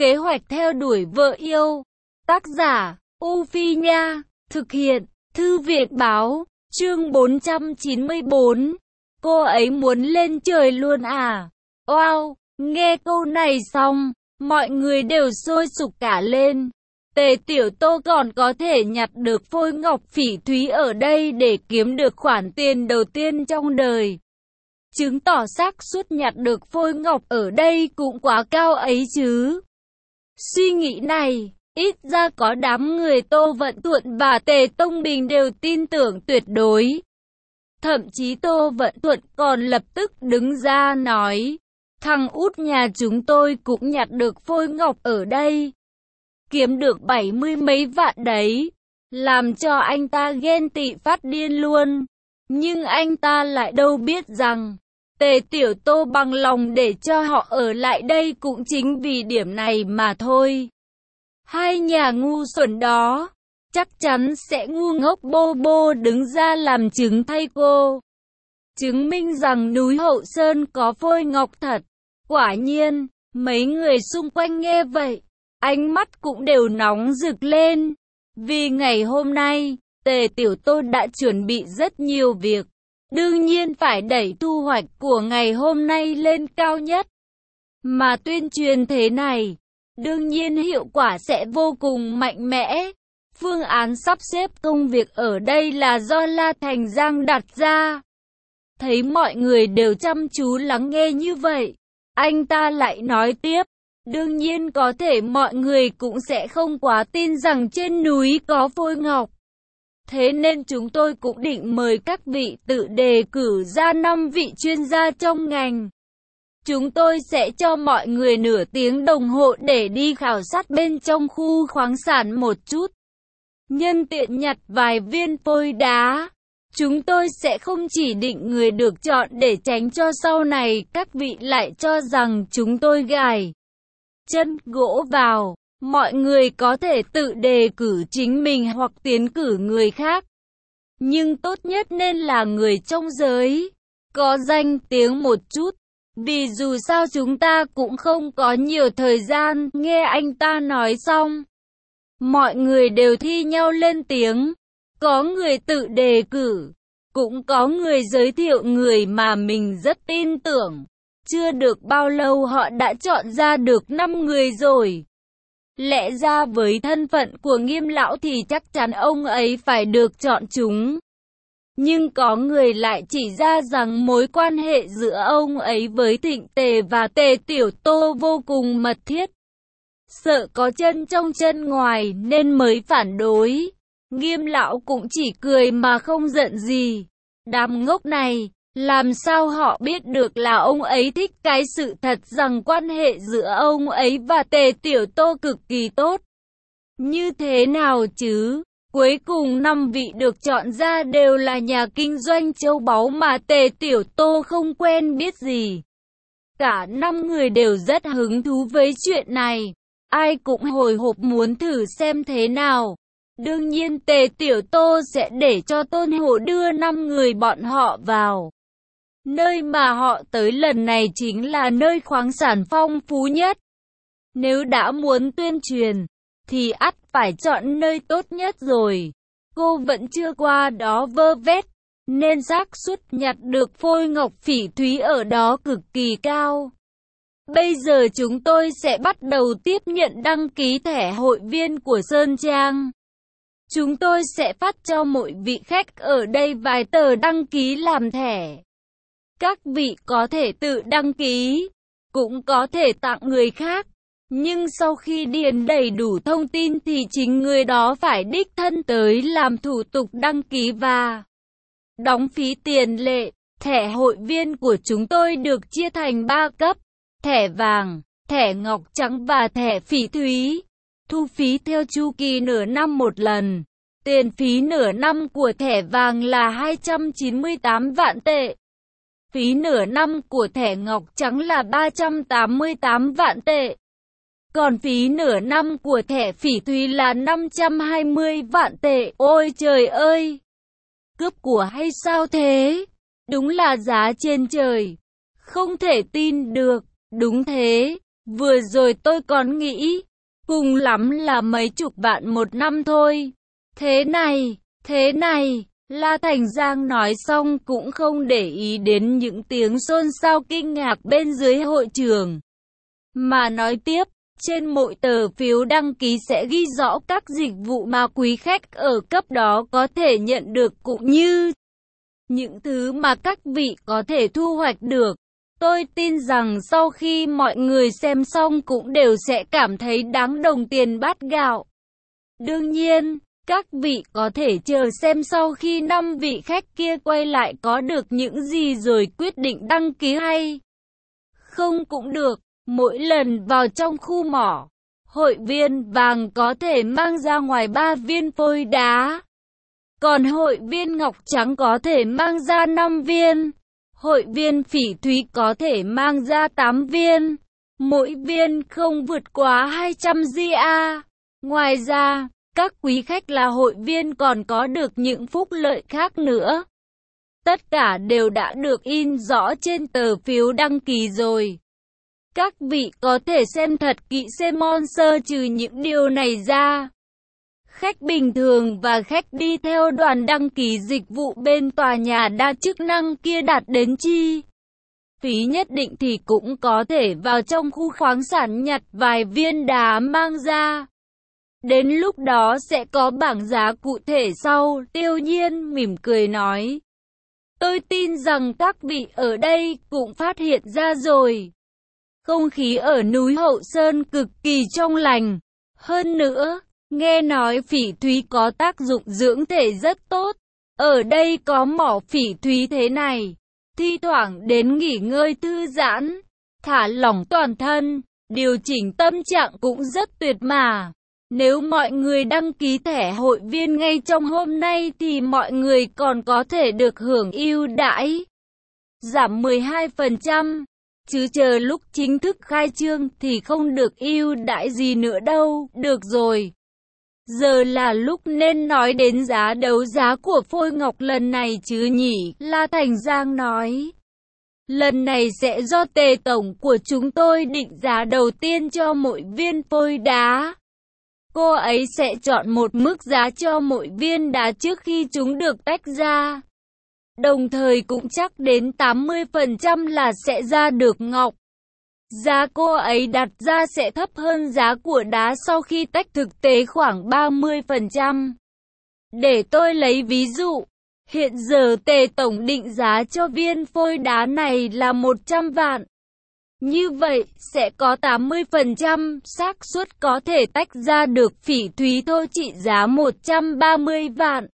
Kế hoạch theo đuổi vợ yêu. Tác giả, U Phi Nha. Thực hiện, Thư viện Báo. Chương 494. Cô ấy muốn lên trời luôn à? Wow! Nghe câu này xong, mọi người đều sôi sục cả lên. Tề Tiểu Tô còn có thể nhặt được phôi ngọc phỉ thúy ở đây để kiếm được khoản tiền đầu tiên trong đời. Chứng tỏ xác suất nhặt được phôi ngọc ở đây cũng quá cao ấy chứ. Suy nghĩ này, ít ra có đám người Tô Vận Thuận và Tề Tông Bình đều tin tưởng tuyệt đối. Thậm chí Tô Vận Thuận còn lập tức đứng ra nói, thằng út nhà chúng tôi cũng nhặt được phôi ngọc ở đây. Kiếm được 70 mấy vạn đấy, làm cho anh ta ghen tị phát điên luôn. Nhưng anh ta lại đâu biết rằng, Tề Tiểu Tô bằng lòng để cho họ ở lại đây cũng chính vì điểm này mà thôi. Hai nhà ngu xuẩn đó, chắc chắn sẽ ngu ngốc bô bô đứng ra làm chứng thay cô. Chứng minh rằng núi Hậu Sơn có phôi ngọc thật. Quả nhiên, mấy người xung quanh nghe vậy, ánh mắt cũng đều nóng rực lên. Vì ngày hôm nay, Tề Tiểu Tô đã chuẩn bị rất nhiều việc. Đương nhiên phải đẩy thu hoạch của ngày hôm nay lên cao nhất. Mà tuyên truyền thế này, đương nhiên hiệu quả sẽ vô cùng mạnh mẽ. Phương án sắp xếp công việc ở đây là do La Thành Giang đặt ra. Thấy mọi người đều chăm chú lắng nghe như vậy, anh ta lại nói tiếp. Đương nhiên có thể mọi người cũng sẽ không quá tin rằng trên núi có phôi ngọc. Thế nên chúng tôi cũng định mời các vị tự đề cử ra 5 vị chuyên gia trong ngành. Chúng tôi sẽ cho mọi người nửa tiếng đồng hồ để đi khảo sát bên trong khu khoáng sản một chút. Nhân tiện nhặt vài viên phôi đá. Chúng tôi sẽ không chỉ định người được chọn để tránh cho sau này các vị lại cho rằng chúng tôi gài chân gỗ vào. Mọi người có thể tự đề cử chính mình hoặc tiến cử người khác. Nhưng tốt nhất nên là người trong giới, có danh tiếng một chút. Vì dù sao chúng ta cũng không có nhiều thời gian. Nghe anh ta nói xong, mọi người đều thi nhau lên tiếng. Có người tự đề cử, cũng có người giới thiệu người mà mình rất tin tưởng. Chưa được bao lâu họ đã chọn ra được 5 người rồi. Lẽ ra với thân phận của Nghiêm lão thì chắc chắn ông ấy phải được chọn chúng. Nhưng có người lại chỉ ra rằng mối quan hệ giữa ông ấy với Thịnh Tề và Tề Tiểu Tô vô cùng mật thiết. Sợ có chân trong chân ngoài nên mới phản đối. Nghiêm lão cũng chỉ cười mà không giận gì. Đám ngốc này, làm sao họ biết được là ông ấy thích cái sự thật rằng quan hệ giữa ông ấy và Tề Tiểu Tô cực kỳ tốt. Như thế nào chứ? Cuối cùng 5 vị được chọn ra đều là nhà kinh doanh châu báu mà Tề Tiểu Tô không quen biết gì. Cả 5 người đều rất hứng thú với chuyện này. Ai cũng hồi hộp muốn thử xem thế nào. Đương nhiên Tề Tiểu Tô sẽ để cho Tôn Hổ đưa 5 người bọn họ vào. Nơi mà họ tới lần này chính là nơi khoáng sản phong phú nhất. Nếu đã muốn tuyên truyền, thì ắt phải chọn nơi tốt nhất rồi. Cô vẫn chưa qua đó vơ vét, nên xác suất nhặt được phôi ngọc phỉ thúy ở đó cực kỳ cao. Bây giờ chúng tôi sẽ bắt đầu tiếp nhận đăng ký thẻ hội viên của Sơn Trang. Chúng tôi sẽ phát cho mỗi vị khách ở đây vài tờ đăng ký làm thẻ. Các vị có thể tự đăng ký, cũng có thể tặng người khác. Nhưng sau khi điền đầy đủ thông tin thì chính người đó phải đích thân tới làm thủ tục đăng ký và đóng phí tiền lệ. Thẻ hội viên của chúng tôi được chia thành 3 cấp: thẻ vàng, thẻ ngọc trắng và thẻ phỉ thúy. Thu phí theo chu kỳ nửa năm một lần. Tiền phí nửa năm của thẻ vàng là 298 vạn tệ. Phí nửa năm của thẻ ngọc trắng là 388 vạn tệ. Còn phí nửa năm của thẻ phỉ thúy là 520 vạn tệ. Ôi trời ơi! Cướp của hay sao thế? Đúng là giá trên trời. Không thể tin được. Đúng thế. Vừa rồi tôi còn nghĩ, cùng lắm là mấy chục vạn một năm thôi. Thế này, La Thành Giang nói xong cũng không để ý đến những tiếng xôn xao kinh ngạc bên dưới hội trường. Mà nói tiếp, trên mỗi tờ phiếu đăng ký sẽ ghi rõ các dịch vụ mà quý khách ở cấp đó có thể nhận được cũng như những thứ mà các vị có thể thu hoạch được. Tôi tin rằng sau khi mọi người xem xong cũng đều sẽ cảm thấy đáng đồng tiền bát gạo. Đương nhiên, các vị có thể chờ xem sau khi 5 vị khách kia quay lại có được những gì rồi quyết định đăng ký hay không cũng được. Mỗi lần vào trong khu mỏ, hội viên vàng có thể mang ra ngoài 3 viên phôi đá. Còn hội viên ngọc trắng có thể mang ra 5 viên. Hội viên phỉ thúy có thể mang ra 8 viên. Mỗi viên không vượt quá 200 GA. Ngoài ra, các quý khách là hội viên còn có được những phúc lợi khác nữa. Tất cả đều đã được in rõ trên tờ phiếu đăng ký rồi. Các vị có thể xem thật kỹ xem sponsor trừ những điều này ra. Khách bình thường và khách đi theo đoàn đăng ký dịch vụ bên tòa nhà đa chức năng kia đạt đến chi phí nhất định thì cũng có thể vào trong khu khoáng sản nhặt vài viên đá mang ra. Đến lúc đó sẽ có bảng giá cụ thể sau. Tiêu Nhiên mỉm cười nói. Tôi tin rằng các vị ở đây cũng phát hiện ra rồi. Không khí ở núi Hậu Sơn cực kỳ trong lành. Hơn nữa, nghe nói phỉ thúy có tác dụng dưỡng thể rất tốt. Ở đây có mỏ phỉ thúy thế này. Thi thoảng đến nghỉ ngơi thư giãn, thả lỏng toàn thân, điều chỉnh tâm trạng cũng rất tuyệt mà. Nếu mọi người đăng ký thẻ hội viên ngay trong hôm nay thì mọi người còn có thể được hưởng ưu đãi giảm 12%. Chứ chờ lúc chính thức khai trương thì không được ưu đãi gì nữa đâu. Được rồi. Giờ là lúc nên nói đến giá đấu giá của phôi ngọc lần này chứ nhỉ? La Thành Giang nói. Lần này sẽ do Tề tổng của chúng tôi định giá đầu tiên cho mỗi viên phôi đá. Cô ấy sẽ chọn một mức giá cho mỗi viên đá trước khi chúng được tách ra. Đồng thời cũng chắc đến 80% là sẽ ra được ngọc. Giá cô ấy đặt ra sẽ thấp hơn giá của đá sau khi tách, thực tế khoảng 30%. Để tôi lấy ví dụ, hiện giờ Tề tổng định giá cho viên phôi đá này là 100 vạn. Như vậy, sẽ có 80% xác suất có thể tách ra được phỉ thúy thô trị giá 130 vạn.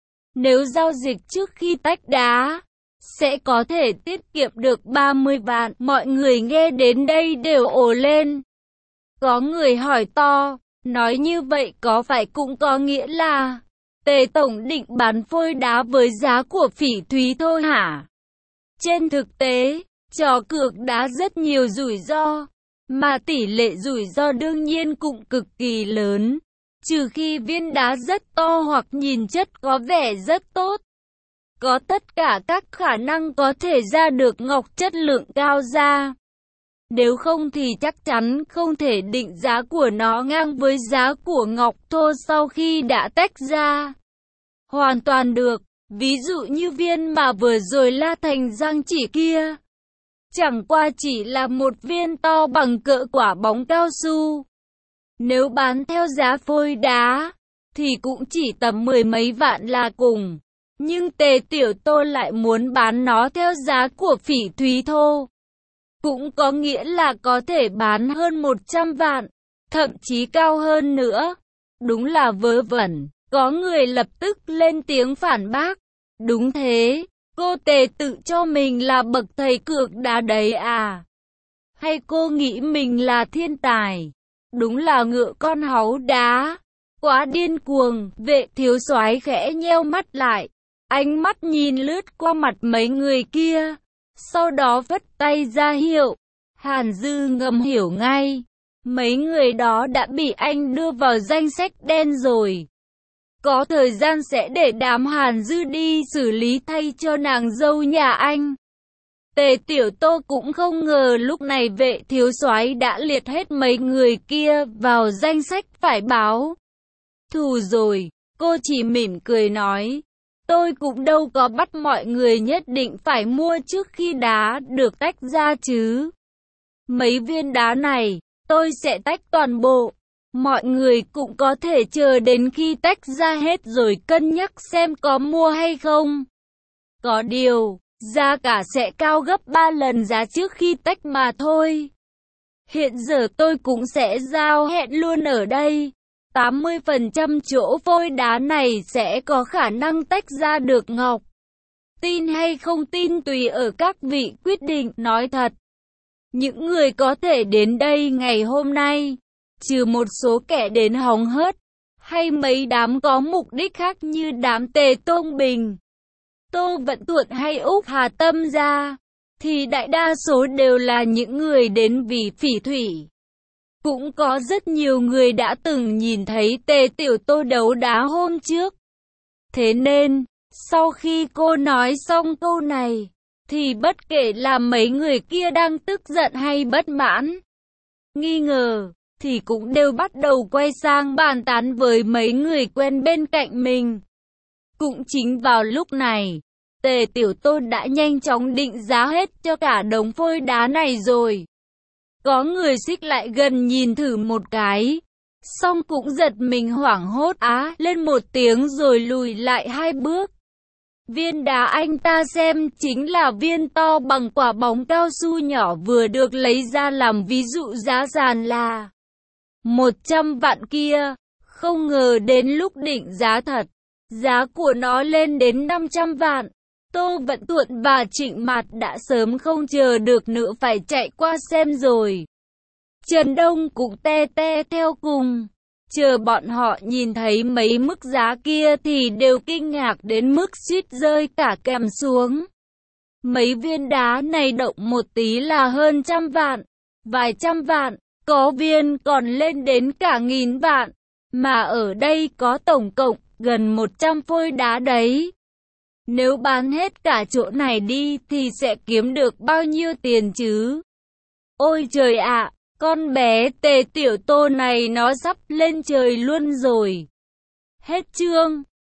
Nếu giao dịch trước khi tách đá, sẽ có thể tiết kiệm được 30 vạn. Mọi người nghe đến đây đều ồ lên. Có người hỏi to, nói như vậy có phải cũng có nghĩa là Tề tổng định bán phôi đá với giá của phỉ thúy thôi hả? Trên thực tế, trò cược đá rất nhiều rủi ro, mà tỷ lệ rủi ro đương nhiên cũng cực kỳ lớn. Trừ khi viên đá rất to hoặc nhìn chất có vẻ rất tốt, có tất cả các khả năng có thể ra được ngọc chất lượng cao ra. Nếu không thì chắc chắn không thể định giá của nó ngang với giá của ngọc thô sau khi đã tách ra. Hoàn toàn được, ví dụ như viên mà vừa rồi La Thành Giang chỉ kia. Chẳng qua chỉ là một viên to bằng cỡ quả bóng cao su. Nếu bán theo giá phôi đá, thì cũng chỉ tầm 10 mấy vạn là cùng. Nhưng Tề Tiểu Tô lại muốn bán nó theo giá của phỉ thúy thô. Cũng có nghĩa là có thể bán hơn 100 vạn, thậm chí cao hơn nữa. Đúng là vớ vẩn. Có người lập tức lên tiếng phản bác. Đúng thế, cô Tề tự cho mình là bậc thầy cược đá đấy à? Hay cô nghĩ mình là thiên tài? Đúng là ngựa con háu đá. Quá điên cuồng. Vệ thiếu soái khẽ nheo mắt lại. Ánh mắt nhìn lướt qua mặt mấy người kia. Sau đó vất tay ra hiệu. Hàn Dư ngầm hiểu ngay. Mấy người đó đã bị anh đưa vào danh sách đen rồi. Có thời gian sẽ để đám Hàn Dư đi xử lý thay cho nàng dâu nhà anh. Tề Tiểu Tô cũng không ngờ lúc này Vệ thiếu soái đã liệt hết mấy người kia vào danh sách phải báo thù rồi. Cô chỉ mỉm cười nói, tôi cũng đâu có bắt mọi người nhất định phải mua trước khi đá được tách ra chứ. Mấy viên đá này, tôi sẽ tách toàn bộ. Mọi người cũng có thể chờ đến khi tách ra hết rồi cân nhắc xem có mua hay không. Có điều, giá cả sẽ cao gấp 3 lần giá trước khi tách mà thôi. Hiện giờ tôi cũng sẽ giao hẹn luôn ở đây. 80% chỗ phôi đá này sẽ có khả năng tách ra được ngọc. Tin hay không tin tùy ở các vị quyết định. Nói thật, những người có thể đến đây ngày hôm nay, trừ một số kẻ đến hóng hớt, hay mấy đám có mục đích khác như đám Tề Tôn Bình, Tô Vận Tuộn hay Úc Hà Tâm ra, thì đại đa số đều là những người đến vì phỉ thủy. Cũng có rất nhiều người đã từng nhìn thấy Tề Tiểu Tô đấu đá hôm trước. Thế nên, sau khi cô nói xong câu này, thì bất kể là mấy người kia đang tức giận hay bất mãn, nghi ngờ, thì cũng đều bắt đầu quay sang bàn tán với mấy người quen bên cạnh mình. Cũng chính vào lúc này, Tề Tiểu Tô đã nhanh chóng định giá hết cho cả đống phôi đá này rồi. Có người xích lại gần nhìn thử một cái, xong cũng giật mình hoảng hốt á lên một tiếng rồi lùi lại 2 bước. Viên đá anh ta xem chính là viên to bằng quả bóng cao su nhỏ vừa được lấy ra làm ví dụ giá sàn là 100 vạn kia. Không ngờ đến lúc định giá thật, giá của nó lên đến 500 vạn. Tô Vận Tuộn và Trịnh Mạt đã sớm không chờ được nữa phải chạy qua xem rồi. Trần Đông cũng te te theo cùng. Chờ bọn họ nhìn thấy mấy mức giá kia thì đều kinh ngạc đến mức suýt rơi cả kèm xuống. Mấy viên đá này động một tí là hơn 100 vạn, vài trăm vạn, có viên còn lên đến cả 1000 vạn. Mà ở đây có tổng cộng gần 100 phôi đá đấy. Nếu bán hết cả chỗ này đi thì sẽ kiếm được bao nhiêu tiền chứ? Ôi trời ạ! Con bé Tề Tiểu Tô này nó sắp lên trời luôn rồi. Hết chương.